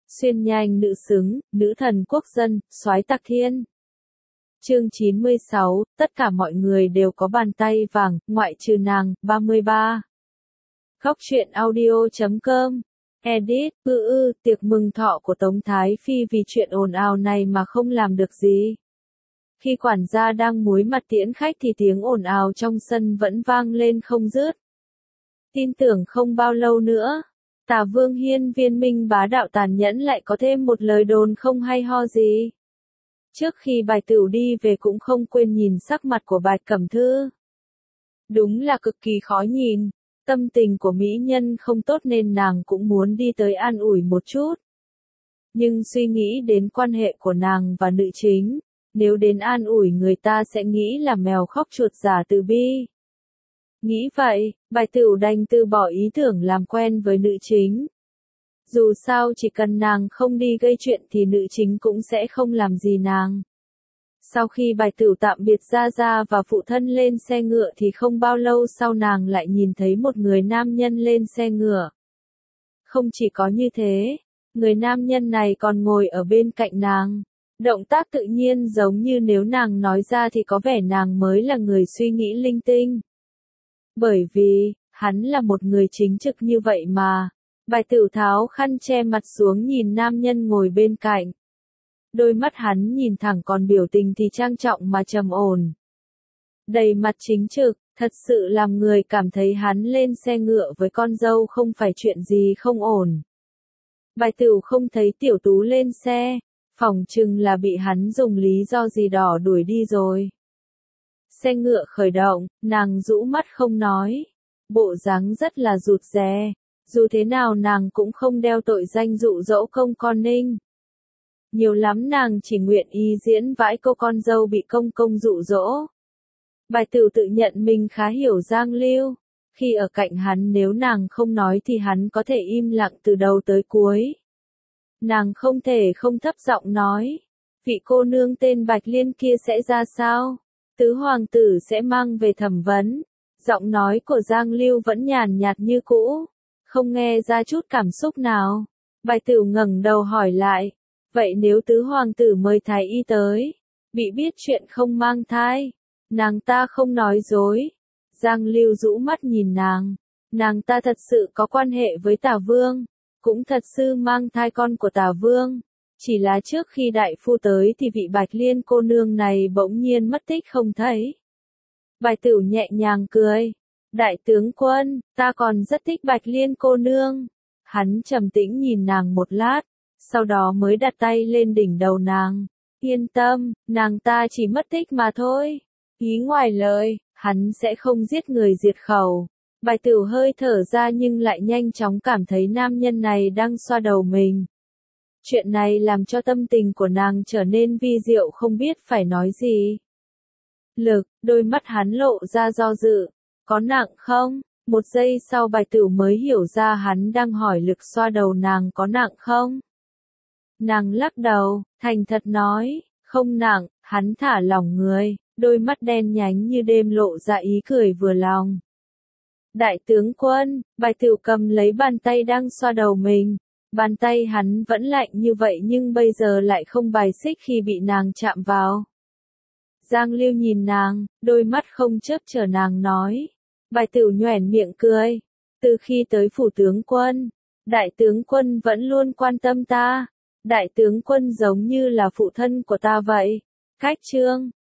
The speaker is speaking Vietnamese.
Xuyên nhanh nữ xứng, nữ thần quốc dân, soái tạc thiên. Chương 96, tất cả mọi người đều có bàn tay vàng, ngoại trừ nàng, 33. Góc truyện audio.com. Edit, tiệc mừng thọ của Tống Thái Phi vì chuyện ồn ào này mà không làm được gì. Khi quản gia đang múi mặt tiễn khách thì tiếng ồn ào trong sân vẫn vang lên không dứt. Tin tưởng không bao lâu nữa, Tả Vương Hiên Viên Minh bá đạo tàn nhẫn lại có thêm một lời đồn không hay ho gì. Trước khi Bạch Tửu đi về cũng không quên nhìn sắc mặt của Bạch Cẩm Thư. Đúng là cực kỳ khó nhìn, tâm tình của mỹ nhân không tốt nên nàng cũng muốn đi tới an ủi một chút. Nhưng suy nghĩ đến quan hệ của nàng và nữ chính, nếu đến an ủi người ta sẽ nghĩ là mèo khóc chuột giả từ bi. Nghĩ vậy, Bạch Tửu đành từ bỏ ý tưởng làm quen với nữ chính. Dù sao chỉ cần nàng không đi gây chuyện thì nữ chính cũng sẽ không làm gì nàng. Sau khi Bạch Tửu tạm biệt Gia Gia và phụ thân lên xe ngựa thì không bao lâu sau nàng lại nhìn thấy một người nam nhân lên xe ngựa. Không chỉ có như thế, người nam nhân này còn ngồi ở bên cạnh nàng. Động tác tự nhiên giống như nếu nàng nói ra thì có vẻ nàng mới là người suy nghĩ linh tinh. Bởi vì, hắn là một người chính trực như vậy mà. Bạch Tửu tháo khăn che mặt xuống nhìn nam nhân ngồi bên cạnh. Đôi mắt hắn nhìn thẳng còn biểu tình thì trang trọng mà trầm ổn. Đầy mặt chính trực, thật sự làm người cảm thấy hắn lên xe ngựa với con dâu không phải chuyện gì không ổn. Bạch Tửu không thấy Tiểu Tú lên xe, phỏng chừng là bị hắn dùng lý do gì đó đuổi đi rồi. Xe ngựa khởi động, nàng rũ mắt không nói. Bộ dáng rất là rụt rè. Dù thế nào nàng cũng không đeo tội danh dụ dỗ công con Ninh. Nhiều lắm nàng chỉ nguyện ý diễn vãi cô con dâu bị công công dụ dỗ. Bạch Tửu tự nhận mình khá hiểu Giang Lưu. Khi ở cạnh hắn nếu nàng không nói thì hắn có thể im lặng từ đầu tới cuối. Nàng không thể không thấp giọng nói. Vị cô nương tên Bạch Liên kia sẽ ra sao? Tứ hoàng tử sẽ mang về thẩm vấn. Giọng nói của Giang Lưu vẫn nhàn nhạt như cũ. Không nghe ra chút cảm xúc nào. Bạch Tửu ngẩng đầu hỏi lại. Vậy nếu tứ hoàng tử mời thái y tới, bị biết chuyện không mang thai, nàng ta không nói dối. Giang Lưu rũ mắt nhìn nàng. Nàng ta thật sự có quan hệ với Tả Vương, cũng thật sự mang thai con của Tả Vương. Chỉ là trước khi đại phu tới thì vị Bạch Liên cô nương này bỗng nhiên mất tích không thấy. Bạch Tửu nhẹ nhàng cười. Đại tướng quân, ta còn rất thích Bạch Liên cô nương. Hắn trầm tĩnh nhìn nàng một lát, sau đó mới đặt tay lên đỉnh đầu nàng. Yên tâm, nàng ta chỉ mất tích mà thôi. Ý ngoài lời, hắn sẽ không giết người diệt khẩu. Bạch Tửu hơi thở ra nhưng lại nhanh chóng cảm thấy nam nhân này đang xoa đầu mình. Chuyện này làm cho tâm tình của nàng trở nên vi diệu không biết phải nói gì. Lực, đôi mắt hắn lộ ra do dự. Có nặng không? Một giây sau Bạch Tửu mới hiểu ra hắn đang hỏi Lực xoa đầu nàng có nặng không? Nàng lắc đầu, thành thật nói, không nặng. Hắn thả lỏng người, đôi mắt đen nhánh như đêm lộ ra ý cười vừa lòng. Đại tướng quân, Bạch Tửu cầm lấy bàn tay đang xoa đầu mình. Bàn tay hắn vẫn lạnh như vậy nhưng bây giờ lại không bài xích khi bị nàng chạm vào. Giang Lưu nhìn nàng, đôi mắt không chớp chờ nàng nói. Bạch Tửu nhoẻn miệng cười. Từ khi tới phủ tướng quân, đại tướng quân vẫn luôn quan tâm ta. Đại tướng quân giống như là phụ thân của ta vậy. Cách chương